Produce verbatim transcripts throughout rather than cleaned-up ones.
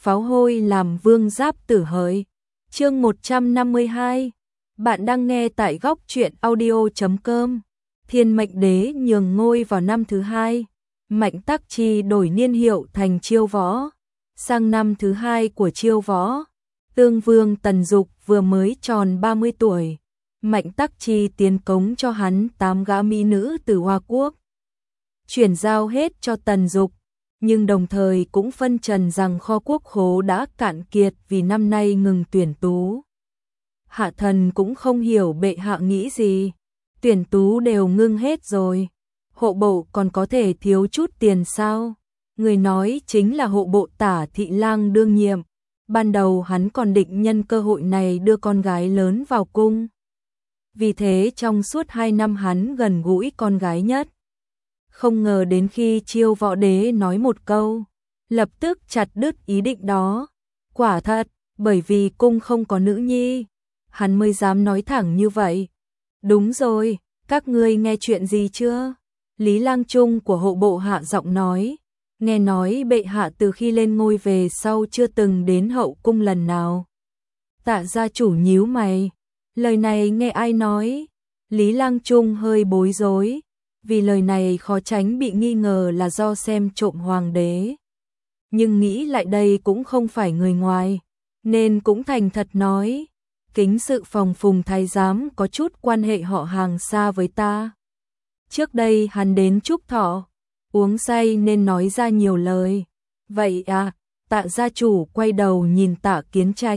pháo hôi làm vương giáp tử hỡi. Chương một trăm năm mươi hai. Bạn đang nghe tại góc truyện audio chấm com. Thiên Mệnh Đế nhường ngôi vào năm thứ hai. Mạnh Tắc Chi đổi niên hiệu thành Chiêu Võ. Sang năm thứ hai của Chiêu Võ, Tương Vương Tần Dục vừa mới tròn ba mươi tuổi. Mạnh Tắc Chi tiến cống cho hắn tám gã mỹ nữ từ Hoa Quốc, chuyển giao hết cho Tần Dục, nhưng đồng thời cũng phân trần rằng kho quốc khố đã cạn kiệt vì năm nay ngừng tuyển tú. Hạ thần cũng không hiểu bệ hạ nghĩ gì, tuyển tú đều ngưng hết rồi, hộ bộ còn có thể thiếu chút tiền sao? Người nói chính là hộ bộ Tả Thị Lang đương nhiệm. Ban đầu hắn còn định nhân cơ hội này đưa con gái lớn vào cung. Vì thế trong suốt hai năm hắn gần gũi con gái nhất. Không ngờ đến khi Chiêu Võ Đế nói một câu, lập tức chặt đứt ý định đó. Quả thật, bởi vì cung không có nữ nhi, hắn mới dám nói thẳng như vậy. Đúng rồi, các ngươi nghe chuyện gì chưa? Lý Lang Trung của hộ bộ hạ giọng nói. Nghe nói bệ hạ từ khi lên ngôi về sau chưa từng đến hậu cung lần nào. Tạ gia chủ nhíu mày. Lời này nghe ai nói? Lý Lang Trung hơi bối rối, vì lời này khó tránh bị nghi ngờ là do xem trộm hoàng đế. Nhưng nghĩ lại đây cũng không phải người ngoài, nên cũng thành thật nói, kính sự phòng Phùng thái giám có chút quan hệ họ hàng xa với ta. Trước đây hắn đến chúc thọ, uống say nên nói ra nhiều lời. Vậy à? Tạ gia chủ quay đầu nhìn Tạ Kiến Trạch.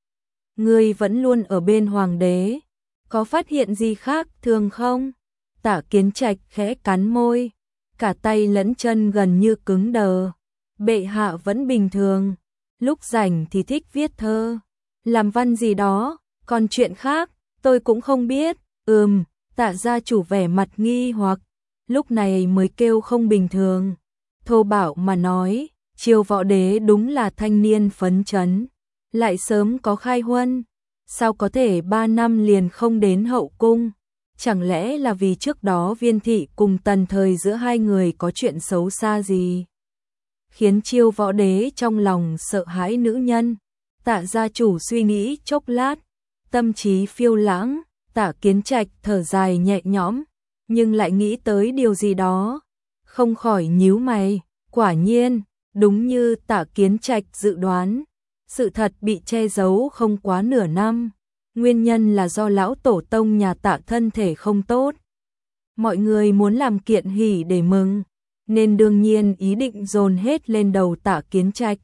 Ngươi vẫn luôn ở bên hoàng đế, có phát hiện gì khác thường không? Tạ Kiến Trạch khẽ cắn môi, cả tay lẫn chân gần như cứng đờ. Bệ hạ vẫn bình thường, lúc rảnh thì thích viết thơ, làm văn gì đó, còn chuyện khác tôi cũng không biết. Ừm, Tạ gia chủ vẻ mặt nghi hoặc, lúc này mới kêu không bình thường. Thô bạo mà nói, Chiêu Võ Đế đúng là thanh niên phấn chấn, lại sớm có khai huân, sao có thể ba năm liền không đến hậu cung? Chẳng lẽ là vì trước đó Viên thị cùng Tần Thời giữa hai người có chuyện xấu xa gì, khiến Chiêu Võ Đế trong lòng sợ hãi nữ nhân? Tạ gia chủ suy nghĩ chốc lát, tâm trí phiêu lãng. Tạ Kiến Trạch thở dài nhẹ nhõm, nhưng lại nghĩ tới điều gì đó, không khỏi nhíu mày. Quả nhiên, đúng như Tạ Kiến Trạch dự đoán, sự thật bị che giấu không quá nửa năm. Nguyên nhân là do lão tổ tông nhà Tạ thân thể không tốt. Mọi người muốn làm kiện hỷ để mừng, nên đương nhiên ý định dồn hết lên đầu Tạ Kiến Trạch.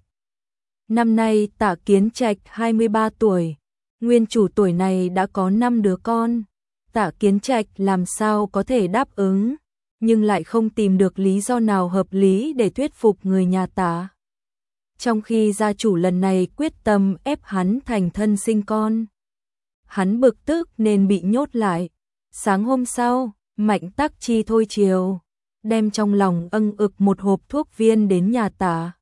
Năm nay Tạ Kiến Trạch hai mươi ba tuổi, nguyên chủ tuổi này đã có năm đứa con. Tạ Kiến Trạch làm sao có thể đáp ứng, nhưng lại không tìm được lý do nào hợp lý để thuyết phục người nhà Tạ. Trong khi gia chủ lần này quyết tâm ép hắn thành thân sinh con, hắn bực tức nên bị nhốt lại. Sáng hôm sau, Mạnh Tắc Chi thôi chiều, đem trong lòng âng ực một hộp thuốc viên đến nhà Tạ.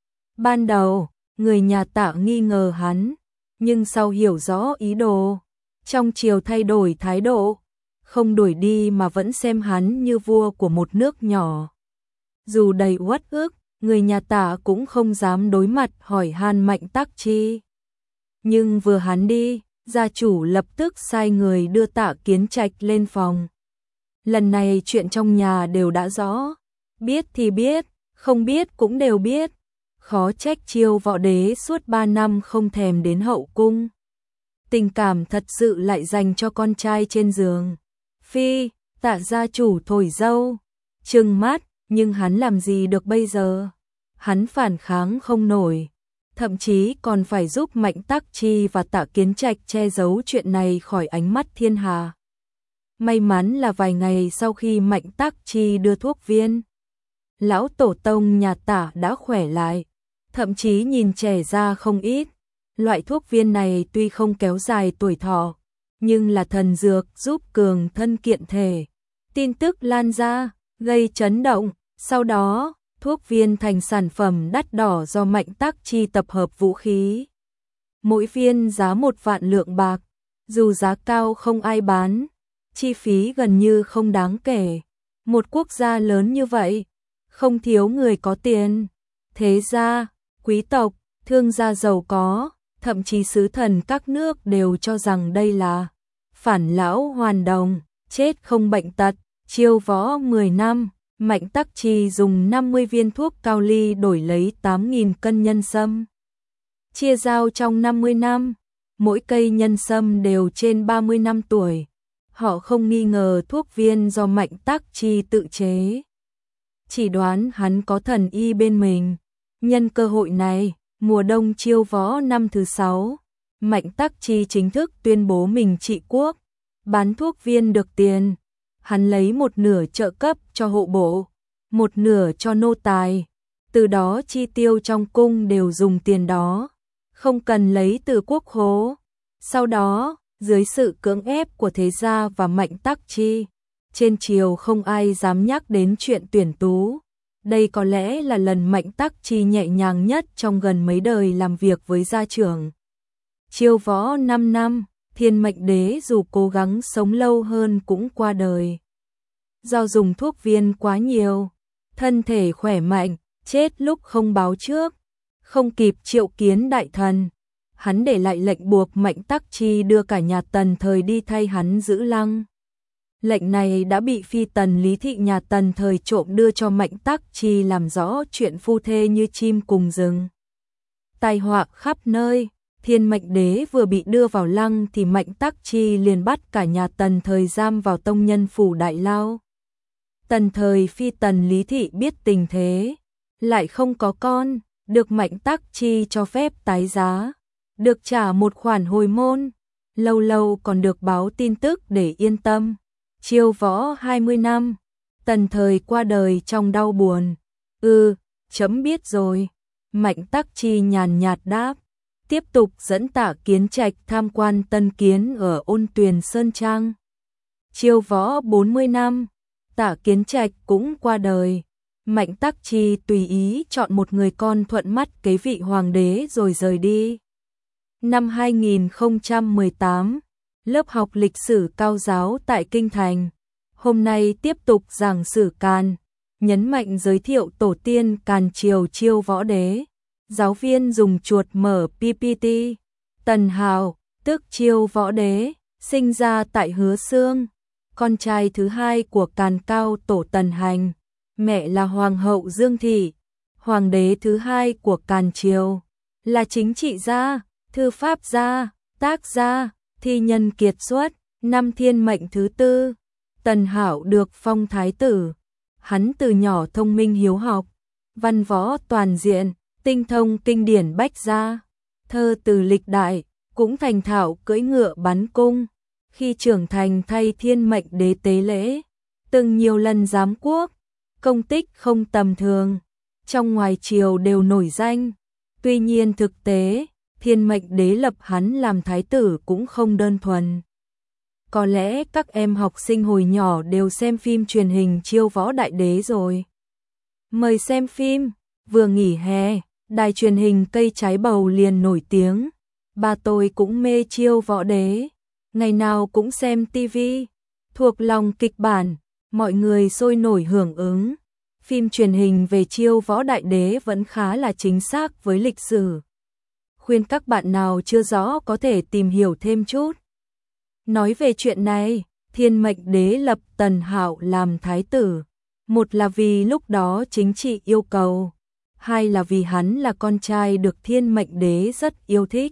Ban đầu, người nhà Tạ nghi ngờ hắn, nhưng sau hiểu rõ ý đồ, trong chiều thay đổi thái độ, không đuổi đi mà vẫn xem hắn như vua của một nước nhỏ. Dù đầy uất ức, người nhà Tạ cũng không dám đối mặt hỏi han Mạnh Tắc Chi. Nhưng vừa hắn đi, gia chủ lập tức sai người đưa Tạ Kiến Trạch lên phòng. Lần này chuyện trong nhà đều đã rõ, biết thì biết, không biết cũng đều biết. Khó trách Chiêu Võ Đế suốt ba năm không thèm đến hậu cung. Tình cảm thật sự lại dành cho con trai trên giường. Phi, Tạ gia chủ thổi dâu, trừng mắt, nhưng hắn làm gì được bây giờ? Hắn phản kháng không nổi, thậm chí còn phải giúp Mạnh Tắc Chi và Tạ Kiến Trạch che giấu chuyện này khỏi ánh mắt thiên hà. May mắn là vài ngày sau khi Mạnh Tắc Chi đưa thuốc viên, lão tổ tông nhà Tạ đã khỏe lại, thậm chí nhìn trẻ ra không ít. Loại thuốc viên này tuy không kéo dài tuổi thọ, nhưng là thần dược giúp cường thân kiện thể. Tin tức lan ra, gây chấn động, sau đó, thuốc viên thành sản phẩm đắt đỏ do Mạnh Tắc Chi tập hợp vũ khí. Mỗi viên giá một vạn lượng bạc, dù giá cao không ai bán, chi phí gần như không đáng kể. Một quốc gia lớn như vậy, không thiếu người có tiền. Thế gia, quý tộc, thương gia giàu có, thậm chí sứ thần các nước đều cho rằng đây là phản lão hoàn đồng, chết không bệnh tật. Chiêu võ mười năm, Mạnh Tắc Chi dùng năm mươi viên thuốc cao ly đổi lấy tám nghìn cân nhân sâm. Chia giao trong năm mươi năm, mỗi cây nhân sâm đều trên ba mươi năm tuổi. Họ không nghi ngờ thuốc viên do Mạnh Tắc Chi tự chế. Chỉ đoán hắn có thần y bên mình. Nhân cơ hội này, mùa đông chiêu võ năm thứ sáu, Mạnh Tắc Chi chính thức tuyên bố mình trị quốc, bán thuốc viên được tiền. Hắn lấy một nửa trợ cấp cho hộ bộ, một nửa cho nô tài. Từ đó chi tiêu trong cung đều dùng tiền đó, không cần lấy từ quốc khố. Sau đó, dưới sự cưỡng ép của thế gia và Mạnh Tắc Chi, trên triều không ai dám nhắc đến chuyện tuyển tú. Đây có lẽ là lần Mạnh Tắc Chi nhẹ nhàng nhất trong gần mấy đời làm việc với gia trưởng. Chiêu võ năm năm, Thiên Mệnh Đế dù cố gắng sống lâu hơn cũng qua đời. Do dùng thuốc viên quá nhiều, thân thể khỏe mạnh, chết lúc không báo trước, không kịp triệu kiến đại thần. Hắn để lại lệnh buộc Mạnh Tắc Chi đưa cả nhà Tần thời đi thay hắn giữ lăng. Lệnh này đã bị phi tần Lý Thị nhà Tần thời trộm đưa cho Mạnh Tắc Chi làm rõ chuyện phu thê như chim cùng rừng. Tai họa khắp nơi, Thiên Mệnh Đế vừa bị đưa vào lăng thì Mạnh Tắc Chi liền bắt cả nhà Tần thời giam vào tông nhân phủ đại lao. Tần thời phi tần Lý Thị biết tình thế, lại không có con, được Mạnh Tắc Chi cho phép tái giá, được trả một khoản hồi môn, lâu lâu còn được báo tin tức để yên tâm. Chiêu võ hai mươi năm, Tần thời qua đời trong đau buồn. Ừ, chấm biết rồi. Mạnh Tắc Chi nhàn nhạt đáp, tiếp tục dẫn Tạ Kiến Trạch tham quan tân kiến ở Ôn Tuyền Sơn Trang. Chiêu võ bốn mươi năm, Tạ Kiến Trạch cũng qua đời. Mạnh Tắc Chi tùy ý chọn một người con thuận mắt kế vị hoàng đế rồi rời đi. Năm hai nghìn không trăm mười tám, lớp học lịch sử cao giáo tại Kinh Thành. Hôm nay tiếp tục giảng sử Càn, nhấn mạnh giới thiệu tổ tiên Càn triều Chiêu Võ Đế. Giáo viên dùng chuột mở pê pê tê. Tần Hào, tức Chiêu Võ Đế, sinh ra tại Hứa Xương, con trai thứ hai của Càn Cao tổ Tần Hành, mẹ là Hoàng hậu Dương Thị. Hoàng đế thứ hai của Càn triều là chính trị gia, thư pháp gia, tác gia, thi nhân kiệt xuất. Năm Thiên Mệnh thứ tư, Tần Hảo được phong thái tử. Hắn từ nhỏ thông minh hiếu học, văn võ toàn diện, tinh thông kinh điển bách gia, thơ từ lịch đại, cũng thành thạo cưỡi ngựa bắn cung. Khi trưởng thành thay Thiên Mệnh Đế tế lễ, từng nhiều lần giám quốc, công tích không tầm thường, trong ngoài triều đều nổi danh. Tuy nhiên thực tế, Thiên Mệnh Đế lập hắn làm thái tử cũng không đơn thuần. Có lẽ các em học sinh hồi nhỏ đều xem phim truyền hình Chiêu Võ Đại Đế rồi. Mời xem phim, vừa nghỉ hè, đài truyền hình Cây Trái Bầu liền nổi tiếng. Ba tôi cũng mê Chiêu Võ Đế, ngày nào cũng xem tivi, thuộc lòng kịch bản, mọi người sôi nổi hưởng ứng. Phim truyền hình về Chiêu Võ Đại Đế vẫn khá là chính xác với lịch sử. Khuyên các bạn nào chưa rõ có thể tìm hiểu thêm chút. Nói về chuyện này, Thiên Mệnh Đế lập Tần Hạo làm thái tử, một là vì lúc đó chính trị yêu cầu, hai là vì hắn là con trai được Thiên Mệnh Đế rất yêu thích,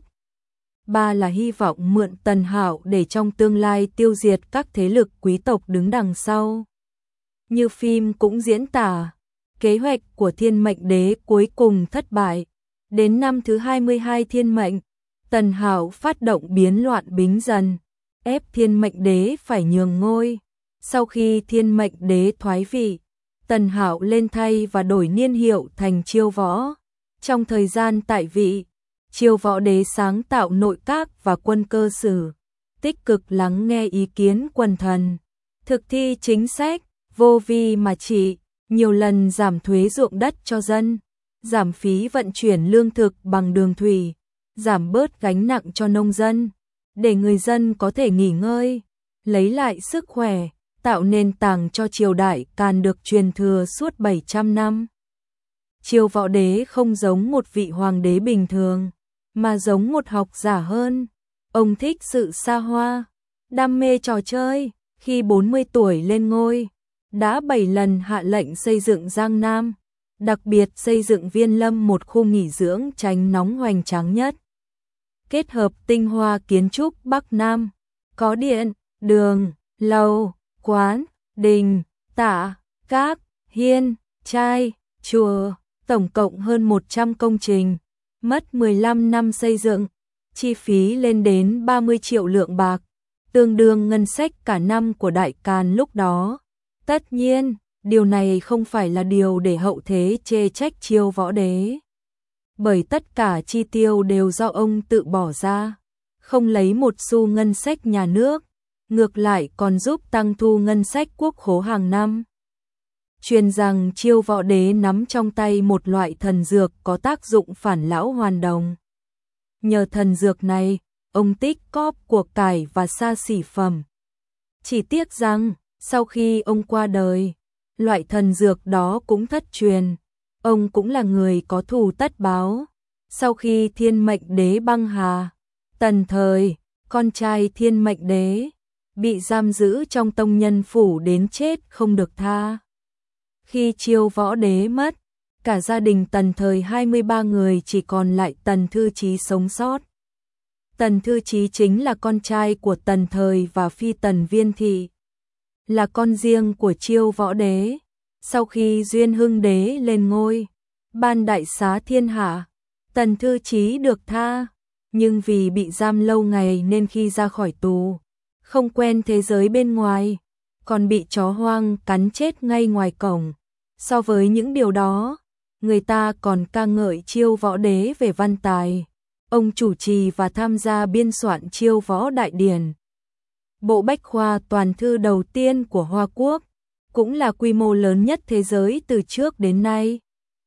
ba là hy vọng mượn Tần Hạo để trong tương lai tiêu diệt các thế lực quý tộc đứng đằng sau. Như phim cũng diễn tả, kế hoạch của Thiên Mệnh Đế cuối cùng thất bại. Đến năm thứ hai mươi hai Thiên Mệnh, Tần Hạo phát động biến loạn Bính Dần, ép Thiên Mệnh Đế phải nhường ngôi. Sau khi Thiên Mệnh Đế thoái vị, Tần Hạo lên thay và đổi niên hiệu thành Chiêu Võ. Trong thời gian tại vị, Chiêu Võ Đế sáng tạo nội các và quân cơ sử, tích cực lắng nghe ý kiến quần thần, thực thi chính sách vô vi mà trị, nhiều lần giảm thuế ruộng đất cho dân, giảm phí vận chuyển lương thực bằng đường thủy, giảm bớt gánh nặng cho nông dân, để người dân có thể nghỉ ngơi, lấy lại sức khỏe, tạo nền tảng cho triều đại Càn được truyền thừa suốt bảy trăm năm. Chiêu Võ Đế không giống một vị hoàng đế bình thường, mà giống một học giả hơn. Ông thích sự xa hoa, đam mê trò chơi, khi bốn mươi tuổi lên ngôi, đã bảy lần hạ lệnh xây dựng Giang Nam, đặc biệt xây dựng Viên Lâm, một khu nghỉ dưỡng tránh nóng hoành tráng nhất. Kết hợp tinh hoa kiến trúc Bắc Nam, có điện, đường, lầu, quán, đình, tạ, các, hiên, trai, chùa, tổng cộng hơn một trăm công trình, mất mười lăm năm xây dựng, chi phí lên đến ba mươi triệu lượng bạc, tương đương ngân sách cả năm của Đại Càn lúc đó. Tất nhiên, điều này không phải là điều để hậu thế chê trách Chiêu Võ Đế, bởi tất cả chi tiêu đều do ông tự bỏ ra, không lấy một xu ngân sách nhà nước, ngược lại còn giúp tăng thu ngân sách quốc khố hàng năm. Truyền rằng Chiêu Võ Đế nắm trong tay một loại thần dược có tác dụng phản lão hoàn đồng. Nhờ thần dược này, ông tích cóp của cải và xa xỉ phẩm. Chỉ tiếc rằng, sau khi ông qua đời, loại thần dược đó cũng thất truyền. Ông cũng là người có thù tất báo. Sau khi Thiên Mệnh Đế băng hà, Tần Thời, con trai Thiên Mệnh Đế, bị giam giữ trong tông nhân phủ đến chết không được tha. Khi Chiêu Võ Đế mất, cả gia đình Tần Thời hai mươi ba người chỉ còn lại Tần Thư Chí sống sót. Tần Thư Chí chính là con trai của Tần Thời và phi tần Viên Thị, là con riêng của Chiêu Võ Đế. Sau khi Duyên Hưng Đế lên ngôi, ban đại xá thiên hạ, Tần Thư Chí được tha, nhưng vì bị giam lâu ngày nên khi ra khỏi tù, không quen thế giới bên ngoài, còn bị chó hoang cắn chết ngay ngoài cổng. So với những điều đó, người ta còn ca ngợi Chiêu Võ Đế về văn tài. Ông chủ trì và tham gia biên soạn Chiêu Võ Đại Điển, bộ bách khoa toàn thư đầu tiên của Hoa Quốc, cũng là quy mô lớn nhất thế giới từ trước đến nay.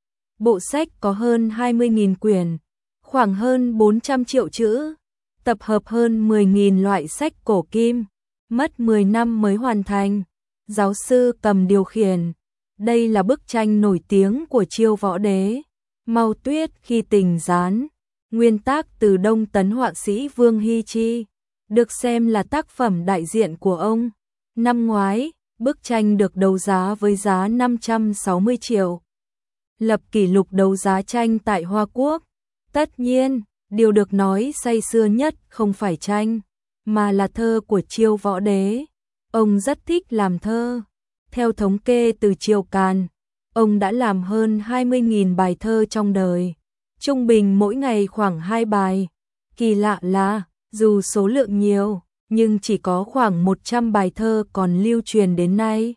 Bộ sách có hơn hai mươi nghìn quyển, khoảng hơn bốn trăm triệu chữ, tập hợp hơn mười nghìn loại sách cổ kim, mất mười năm mới hoàn thành. Giáo sư cầm điều khiển. Đây là bức tranh nổi tiếng của Chiêu Võ Đế, Mau Tuyết khi tình gián, nguyên tác từ Đông Tấn họa sĩ Vương Hy Chi, được xem là tác phẩm đại diện của ông. Năm ngoái, bức tranh được đấu giá với giá năm trăm sáu mươi triệu, lập kỷ lục đấu giá tranh tại Hoa Quốc. Tất nhiên, điều được nói say sưa nhất không phải tranh, mà là thơ của Chiêu Võ Đế. Ông rất thích làm thơ. Theo thống kê từ triều Càn, ông đã làm hơn hai mươi nghìn bài thơ trong đời, trung bình mỗi ngày khoảng hai bài. Kỳ lạ là, dù số lượng nhiều, nhưng chỉ có khoảng một trăm bài thơ còn lưu truyền đến nay,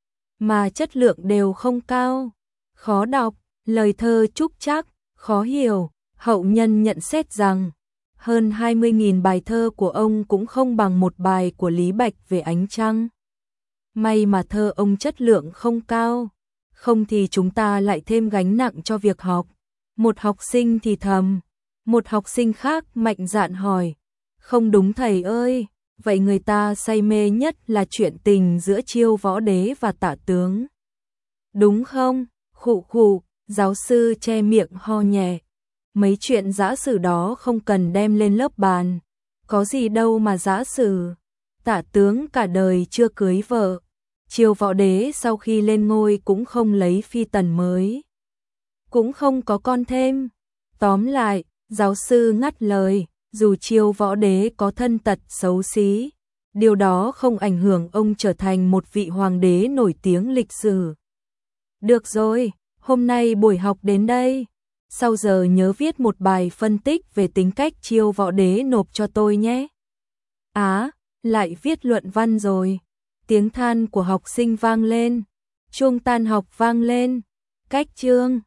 mà chất lượng đều không cao, khó đọc, lời thơ trúc trắc, khó hiểu. Hậu nhân nhận xét rằng, hơn hai mươi nghìn bài thơ của ông cũng không bằng một bài của Lý Bạch về ánh trăng. May mà thơ ông chất lượng không cao, không thì chúng ta lại thêm gánh nặng cho việc học. Một học sinh thì thầm, một học sinh khác mạnh dạn hỏi, không đúng thầy ơi, vậy người ta say mê nhất là chuyện tình giữa Chiêu Võ Đế và Tả Tướng, đúng không? Khụ khụ, giáo sư che miệng ho nhẹ. Mấy chuyện giã sử đó không cần đem lên lớp bàn, có gì đâu mà giã sử. Tả Tướng cả đời chưa cưới vợ, Chiêu Võ Đế sau khi lên ngôi cũng không lấy phi tần mới, cũng không có con thêm. Tóm lại, giáo sư ngắt lời, dù Chiêu Võ Đế có thân tật xấu xí, điều đó không ảnh hưởng ông trở thành một vị hoàng đế nổi tiếng lịch sử. Được rồi, hôm nay buổi học đến đây. Sau giờ nhớ viết một bài phân tích về tính cách Chiêu Võ Đế nộp cho tôi nhé. Á, lại viết luận văn rồi. Tiếng than của học sinh vang lên, chuông tan học vang lên. Cách chương